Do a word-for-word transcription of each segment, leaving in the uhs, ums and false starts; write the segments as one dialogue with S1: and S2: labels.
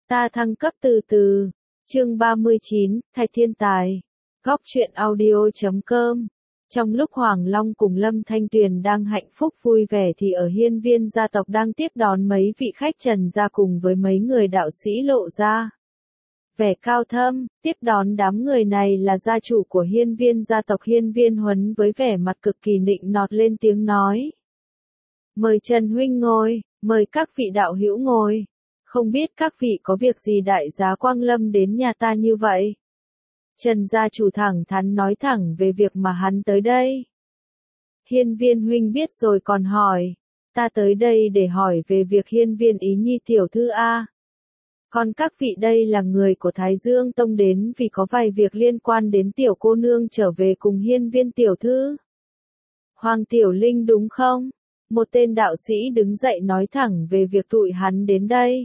S1: Ta thăng cấp từ từ. Chương ba mươi chín, Thạch Thiên Tài. Góc truyện audio chấm com. Trong lúc Hoàng Long cùng Lâm Thanh Tuyền đang hạnh phúc vui vẻ thì ở hiên viên gia tộc đang tiếp đón mấy vị khách Trần gia cùng với mấy người đạo sĩ lộ ra. Vẻ cao thâm, tiếp đón đám người này là gia chủ của hiên viên gia tộc Hiên Viên Huấn với vẻ mặt cực kỳ nịnh nọt lên tiếng nói. Mời Trần huynh ngồi, mời các vị đạo hữu ngồi. Không biết các vị có việc gì đại giá quang lâm đến nhà ta như vậy? Trần gia chủ thẳng thắn nói thẳng về việc mà hắn tới đây. Hiên Viên huynh biết rồi còn hỏi. Ta tới đây để hỏi về việc Hiên Viên Ý Nhi tiểu thư A. Còn các vị đây là người của Thái Dương Tông đến vì có vài việc liên quan đến tiểu cô nương trở về cùng Hiên Viên tiểu thư. Hoàng Tiểu Linh đúng không? Một tên đạo sĩ đứng dậy nói thẳng về việc tụi hắn đến đây.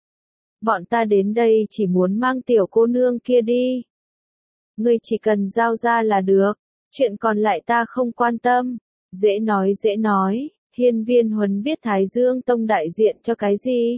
S1: Bọn ta đến đây chỉ muốn mang tiểu cô nương kia đi. Ngươi chỉ cần giao ra là được, chuyện còn lại ta không quan tâm. Dễ nói dễ nói, Hiên Viên Huấn biết Thái Dương Tông đại diện cho cái gì.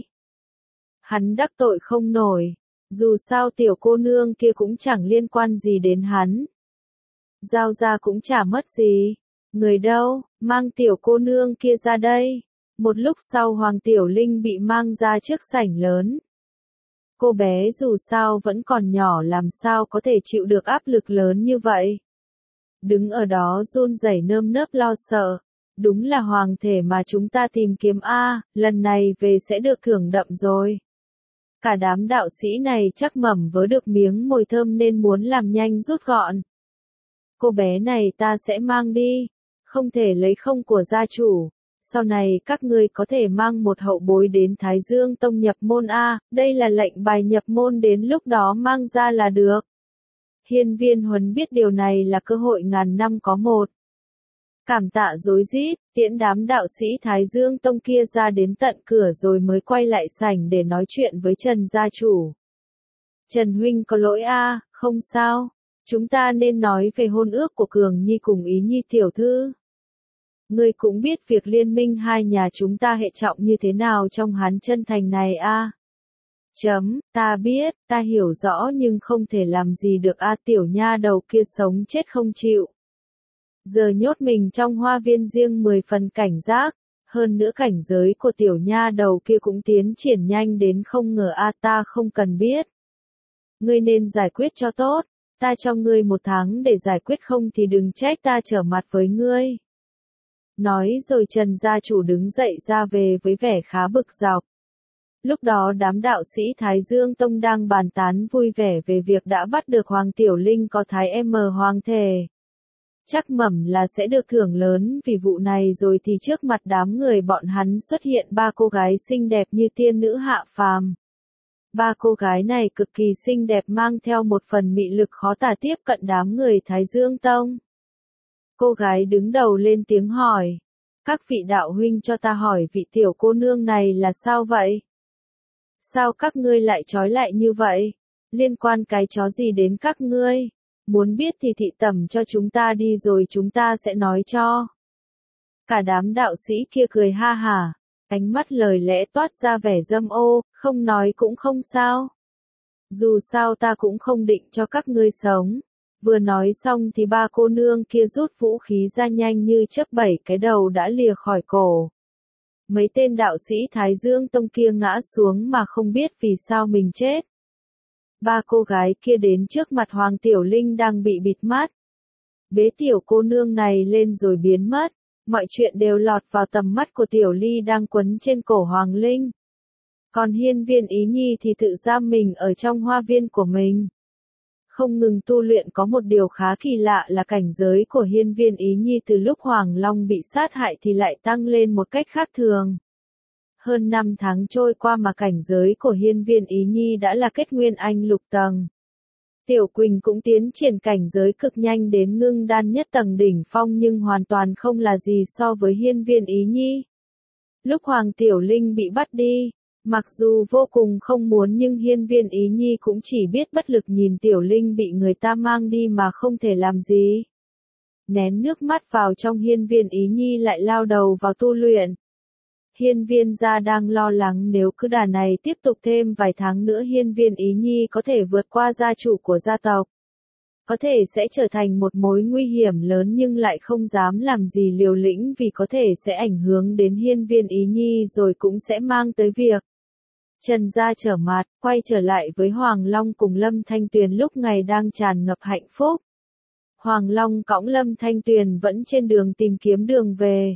S1: Hắn đắc tội không nổi, dù sao tiểu cô nương kia cũng chẳng liên quan gì đến hắn. Giao ra cũng chả mất gì. Người đâu, mang tiểu cô nương kia ra đây. Một lúc sau Hoàng Tiểu Linh bị mang ra trước sảnh lớn. Cô bé dù sao vẫn còn nhỏ làm sao có thể chịu được áp lực lớn như vậy. Đứng ở đó run rẩy nơm nớp lo sợ. Đúng là hoàng thể mà chúng ta tìm kiếm a, lần này về sẽ được thưởng đậm rồi. Cả đám đạo sĩ này chắc mẩm vớ được miếng mồi thơm nên muốn làm nhanh rút gọn. Cô bé này ta sẽ mang đi, không thể lấy không của gia chủ. Sau này các ngươi có thể mang một hậu bối đến Thái Dương Tông nhập môn A, đây là lệnh bài nhập môn đến lúc đó mang ra là được. Hiên Viên Huấn biết điều này là cơ hội ngàn năm có một. Cảm tạ rối rít, tiễn đám đạo sĩ Thái Dương Tông kia ra đến tận cửa rồi mới quay lại sảnh để nói chuyện với Trần gia chủ. Trần huynh có lỗi A, không sao, chúng ta nên nói về hôn ước của Cường Nhi cùng Ý Nhi tiểu thư. Ngươi cũng biết việc liên minh hai nhà chúng ta hệ trọng như thế nào trong Hán Chân Thành này a. Chấm, ta biết, ta hiểu rõ nhưng không thể làm gì được a, tiểu nha đầu kia sống chết không chịu. Giờ nhốt mình trong hoa viên riêng mười phần cảnh giác, hơn nữa cảnh giới của tiểu nha đầu kia cũng tiến triển nhanh đến không ngờ a, ta không cần biết. Ngươi nên giải quyết cho tốt, ta cho ngươi một tháng để giải quyết không thì đừng trách ta trở mặt với ngươi. Nói rồi Trần gia chủ đứng dậy ra về với vẻ khá bực dọc. Lúc đó đám đạo sĩ Thái Dương Tông đang bàn tán vui vẻ về việc đã bắt được Hoàng Tiểu Linh có thái M hoàng thể. Chắc mẩm là sẽ được thưởng lớn vì vụ này rồi thì trước mặt đám người bọn hắn xuất hiện ba cô gái xinh đẹp như tiên nữ hạ phàm. Ba cô gái này cực kỳ xinh đẹp mang theo một phần mị lực khó tả tiếp cận đám người Thái Dương Tông. Cô gái đứng đầu lên tiếng hỏi. Các vị đạo huynh cho ta hỏi vị tiểu cô nương này là sao vậy? Sao các ngươi lại trói lại như vậy? Liên quan cái chó gì đến các ngươi? Muốn biết thì thị tẩm cho chúng ta đi rồi chúng ta sẽ nói cho. Cả đám đạo sĩ kia cười ha hả, ánh mắt lời lẽ toát ra vẻ dâm ô, không nói cũng không sao. Dù sao ta cũng không định cho các ngươi sống. Vừa nói xong thì ba cô nương kia rút vũ khí ra nhanh như chớp, bảy cái đầu đã lìa khỏi cổ. Mấy tên đạo sĩ Thái Dương Tông kia ngã xuống mà không biết vì sao mình chết. Ba cô gái kia đến trước mặt Hoàng Tiểu Linh đang bị bịt mắt. Bế tiểu cô nương này lên rồi biến mất. Mọi chuyện đều lọt vào tầm mắt của Tiểu Ly đang quấn trên cổ Hoàng Linh. Còn Hiên Viên Ý Nhi thì tự giam mình ở trong hoa viên của mình. Không ngừng tu luyện. Có một điều khá kỳ lạ là cảnh giới của Hiên Viên Ý Nhi từ lúc Hoàng Long bị sát hại thì lại tăng lên một cách khác thường. Hơn năm tháng trôi qua mà cảnh giới của Hiên Viên Ý Nhi đã là kết nguyên anh lục tầng. Tiểu Quỳnh cũng tiến triển cảnh giới cực nhanh đến ngưng đan nhất tầng đỉnh phong nhưng hoàn toàn không là gì so với Hiên Viên Ý Nhi. Lúc Hoàng Tiểu Linh bị bắt đi, mặc dù vô cùng không muốn nhưng Hiên Viên Ý Nhi cũng chỉ biết bất lực nhìn Tiểu Linh bị người ta mang đi mà không thể làm gì. Nén nước mắt vào trong, Hiên Viên Ý Nhi lại lao đầu vào tu luyện. Hiên Viên gia đang lo lắng nếu cứ đà này tiếp tục thêm vài tháng nữa Hiên Viên Ý Nhi có thể vượt qua gia chủ của gia tộc. Có thể sẽ trở thành một mối nguy hiểm lớn nhưng lại không dám làm gì liều lĩnh vì có thể sẽ ảnh hưởng đến Hiên Viên Ý Nhi rồi cũng sẽ mang tới việc Trần gia trở mặt, quay trở lại với Hoàng Long cùng Lâm Thanh Tuyền lúc ngày đang tràn ngập hạnh phúc. Hoàng Long cõng Lâm Thanh Tuyền vẫn trên đường tìm kiếm đường về.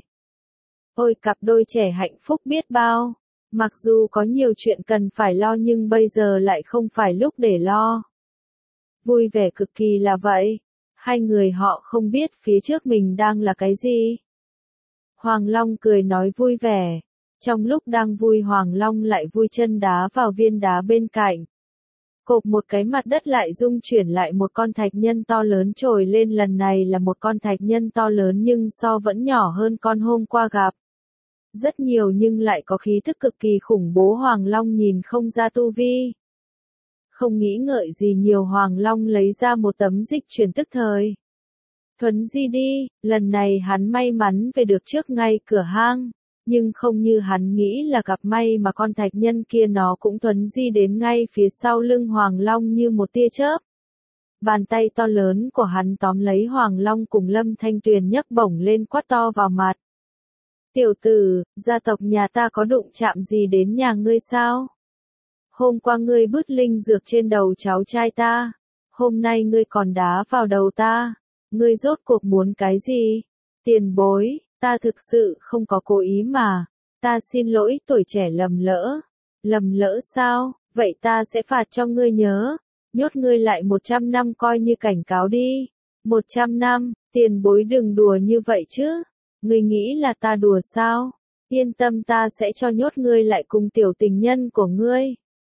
S1: Ôi cặp đôi trẻ hạnh phúc biết bao, mặc dù có nhiều chuyện cần phải lo nhưng bây giờ lại không phải lúc để lo. Vui vẻ cực kỳ là vậy, hai người họ không biết phía trước mình đang là cái gì. Hoàng Long cười nói vui vẻ, trong lúc đang vui Hoàng Long lại vui chân đá vào viên đá bên cạnh. Cộp một cái mặt đất lại rung chuyển lại một con thạch nhân to lớn trồi lên, lần này là một con thạch nhân to lớn nhưng so vẫn nhỏ hơn con hôm qua gặp. Rất nhiều nhưng lại có khí thức cực kỳ khủng bố. Hoàng Long nhìn không ra tu vi. Không nghĩ ngợi gì nhiều Hoàng Long lấy ra một tấm dịch truyền tức thời. Thuấn di đi, lần này hắn may mắn về được trước ngay cửa hang. Nhưng không như hắn nghĩ là gặp may mà con thạch nhân kia nó cũng thuấn di đến ngay phía sau lưng Hoàng Long như một tia chớp. Bàn tay to lớn của hắn tóm lấy Hoàng Long cùng Lâm Thanh Tuyền nhấc bổng lên quát to vào mặt. Tiểu tử, gia tộc nhà ta có đụng chạm gì đến nhà ngươi sao? Hôm qua ngươi bứt linh dược trên đầu cháu trai ta, hôm nay ngươi còn đá vào đầu ta, ngươi rốt cuộc muốn cái gì? Tiền bối, ta thực sự không có cố ý mà, ta xin lỗi tuổi trẻ lầm lỡ. Lầm lỡ sao? Vậy ta sẽ phạt cho ngươi nhớ, nhốt ngươi lại một trăm năm coi như cảnh cáo đi. Một trăm năm, tiền bối đừng đùa như vậy chứ. Ngươi nghĩ là ta đùa sao? Yên tâm, ta sẽ cho nhốt ngươi lại cùng tiểu tình nhân của ngươi.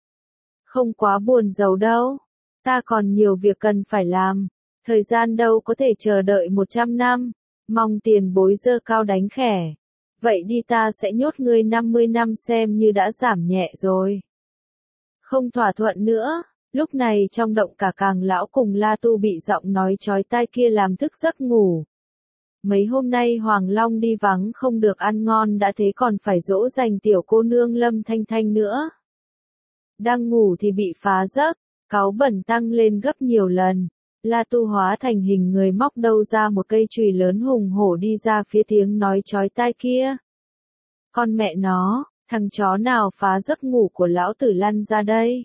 S1: Không quá buồn giàu đâu. Ta còn nhiều việc cần phải làm. Thời gian đâu có thể chờ đợi một trăm năm. Mong tiền bối giơ cao đánh khẽ. Vậy đi, ta sẽ nhốt ngươi năm mươi năm xem như đã giảm nhẹ rồi. Không thỏa thuận nữa. Lúc này trong động cả Càng lão cùng La Tu bị giọng nói chói tai kia làm thức giấc ngủ. Mấy hôm nay Hoàng Long đi vắng không được ăn ngon đã thế còn phải dỗ dành tiểu cô nương Lâm Thanh Thanh nữa. Đang ngủ thì bị phá giấc, cáu bẩn tăng lên gấp nhiều lần. La Tu hóa thành hình người móc đâu ra một cây chùy lớn hùng hổ đi ra phía tiếng nói chói tai kia. Con mẹ nó, thằng chó nào phá giấc ngủ của lão tử lăn ra đây.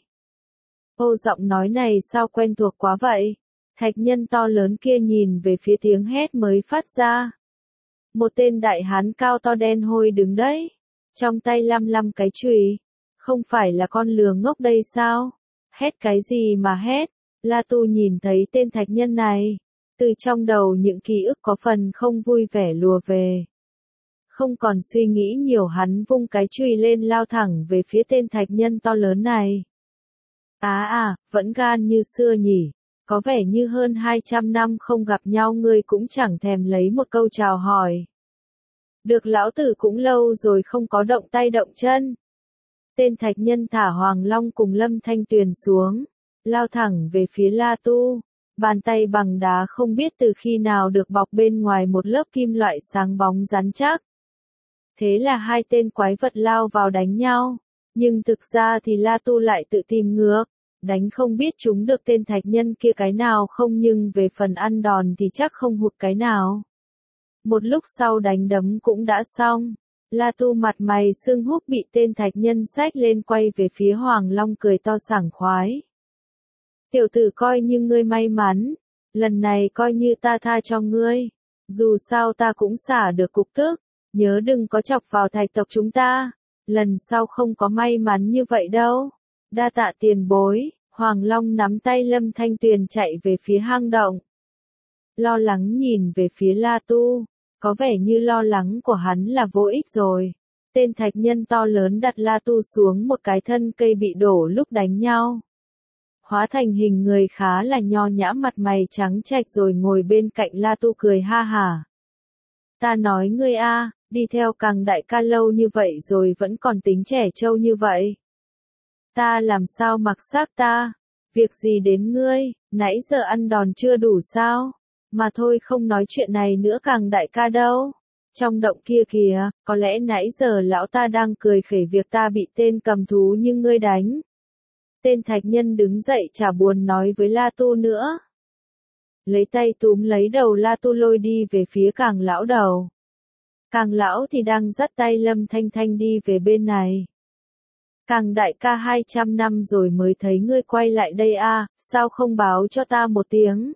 S1: Ô, giọng nói này sao quen thuộc quá vậy? Thạch nhân to lớn kia nhìn về phía tiếng hét mới phát ra. Một tên đại hán cao to đen hôi đứng đấy, trong tay lăm lăm cái chùy. Không phải là con lừa ngốc đây sao? Hét cái gì mà hét? La Tu nhìn thấy tên thạch nhân này, từ trong đầu những ký ức có phần không vui vẻ lùa về. Không còn suy nghĩ nhiều, hắn vung cái chùy lên lao thẳng về phía tên thạch nhân to lớn này. À à, vẫn gan như xưa nhỉ, có vẻ như hơn hai trăm năm không gặp nhau ngươi cũng chẳng thèm lấy một câu chào hỏi. Được, lão tử cũng lâu rồi không có động tay động chân. Tên thạch nhân thả Hoàng Long cùng Lâm Thanh Tuyền xuống, lao thẳng về phía La Tu, bàn tay bằng đá không biết từ khi nào được bọc bên ngoài một lớp kim loại sáng bóng rắn chắc. Thế là hai tên quái vật lao vào đánh nhau, nhưng thực ra thì La Tu lại tự tìm ngược, đánh không biết chúng được tên thạch nhân kia cái nào không, nhưng về phần ăn đòn thì chắc không hụt cái nào. Một lúc sau đánh đấm cũng đã xong. La Tu mặt mày sưng húp bị tên thạch nhân xách lên quay về phía Hoàng Long cười to sảng khoái. Tiểu tử, coi như ngươi may mắn, lần này coi như ta tha cho ngươi, dù sao ta cũng xả được cục tức, nhớ đừng có chọc vào thạch tộc chúng ta, lần sau không có may mắn như vậy đâu. Đa tạ tiền bối. Hoàng Long nắm tay Lâm Thanh Tuyền chạy về phía hang động. Lo lắng nhìn về phía La Tu. Có vẻ như lo lắng của hắn là vô ích rồi. Tên thạch nhân to lớn đặt La Tu xuống một cái thân cây bị đổ lúc đánh nhau. Hóa thành hình người khá là nho nhã, mặt mày trắng trạch rồi ngồi bên cạnh La Tu cười ha hả. Ta nói ngươi a, đi theo Càng đại ca lâu như vậy rồi vẫn còn tính trẻ trâu như vậy. Ta làm sao mặc xác ta? Việc gì đến ngươi, nãy giờ ăn đòn chưa đủ sao? Mà thôi, không nói chuyện này nữa Càng đại ca đâu. Trong động kia kìa, có lẽ nãy giờ lão ta đang cười khẩy việc ta bị tên cầm thú như ngươi đánh. Tên thạch nhân đứng dậy chả buồn nói với La Tu nữa. Lấy tay túm lấy đầu La Tu lôi đi về phía Càng lão đầu. Càng lão thì đang dắt tay Lâm Thanh Thanh đi về bên này. Càng đại ca hai trăm năm rồi mới thấy ngươi quay lại đây à, sao không báo cho ta một tiếng?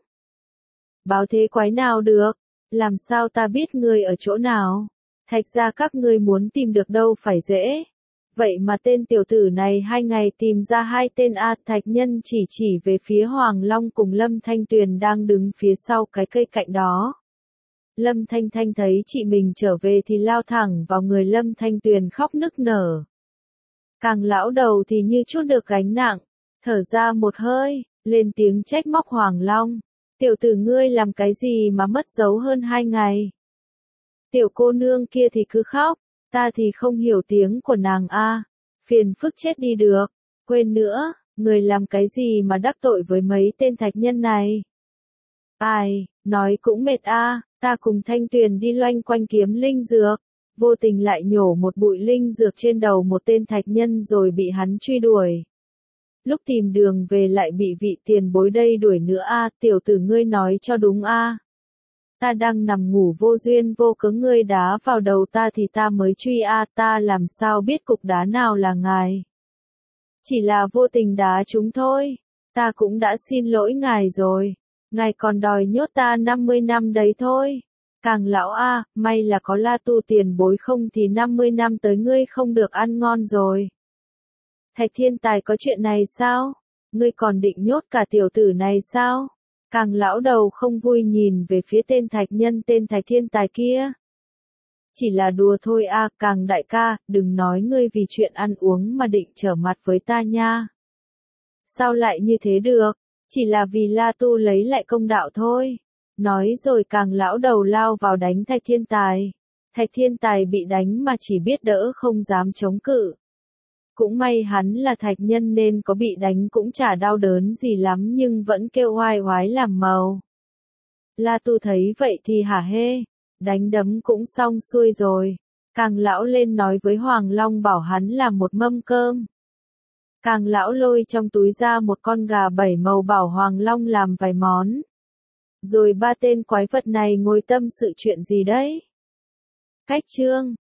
S1: Báo thế quái nào được, làm sao ta biết ngươi ở chỗ nào? Thạch ra các ngươi muốn tìm được đâu phải dễ. Vậy mà tên tiểu tử này hai ngày tìm ra hai tên A. Thạch nhân chỉ chỉ về phía Hoàng Long cùng Lâm Thanh Tuyền đang đứng phía sau cái cây cạnh đó. Lâm Thanh Thanh thấy chị mình trở về thì lao thẳng vào người Lâm Thanh Tuyền khóc nức nở. Càng lão đầu thì như chút được gánh nặng, thở ra một hơi, lên tiếng trách móc Hoàng Long. Tiểu tử ngươi làm cái gì mà mất dấu hơn hai ngày? Tiểu cô nương kia thì cứ khóc, ta thì không hiểu tiếng của nàng a, phiền phức chết đi được. Quên nữa, người làm cái gì mà đắc tội với mấy tên thạch nhân này? Ai, nói cũng mệt a, ta cùng Thanh Tuyền đi loanh quanh kiếm linh dược, vô tình lại nhổ một bụi linh dược trên đầu một tên thạch nhân rồi bị hắn truy đuổi. Lúc tìm đường về lại bị vị tiền bối đây đuổi nữa a, tiểu tử ngươi nói cho đúng a. Ta đang nằm ngủ vô duyên vô cớ ngươi đá vào đầu ta thì ta mới truy a, ta làm sao biết cục đá nào là ngài. Chỉ là vô tình đá chúng thôi, ta cũng đã xin lỗi ngài rồi, ngài còn đòi nhốt ta năm mươi năm đấy thôi. Càng lão a, may là có La Tu tiền bối không thì năm mươi năm tới ngươi không được ăn ngon rồi. Thạch Thiên Tài có chuyện này sao? Ngươi còn định nhốt cả tiểu tử này sao? Càng lão đầu không vui nhìn về phía tên thạch nhân tên Thạch Thiên Tài kia. Chỉ là đùa thôi a, Càng đại ca, đừng nói ngươi vì chuyện ăn uống mà định trở mặt với ta nha. Sao lại như thế được? Chỉ là vì La Tu lấy lại công đạo thôi. Nói rồi Càng lão đầu lao vào đánh Thạch Thiên Tài. Thạch Thiên Tài bị đánh mà chỉ biết đỡ không dám chống cự. Cũng may hắn là thạch nhân nên có bị đánh cũng chả đau đớn gì lắm nhưng vẫn kêu oai oái làm màu. La Tu thấy vậy thì hả hê, đánh đấm cũng xong xuôi rồi. Càng lão lên nói với Hoàng Long bảo hắn làm một mâm cơm. Càng lão lôi trong túi ra một con gà bảy màu bảo Hoàng Long làm vài món. Rồi ba tên quái vật này ngồi tâm sự chuyện gì đấy? Cách chương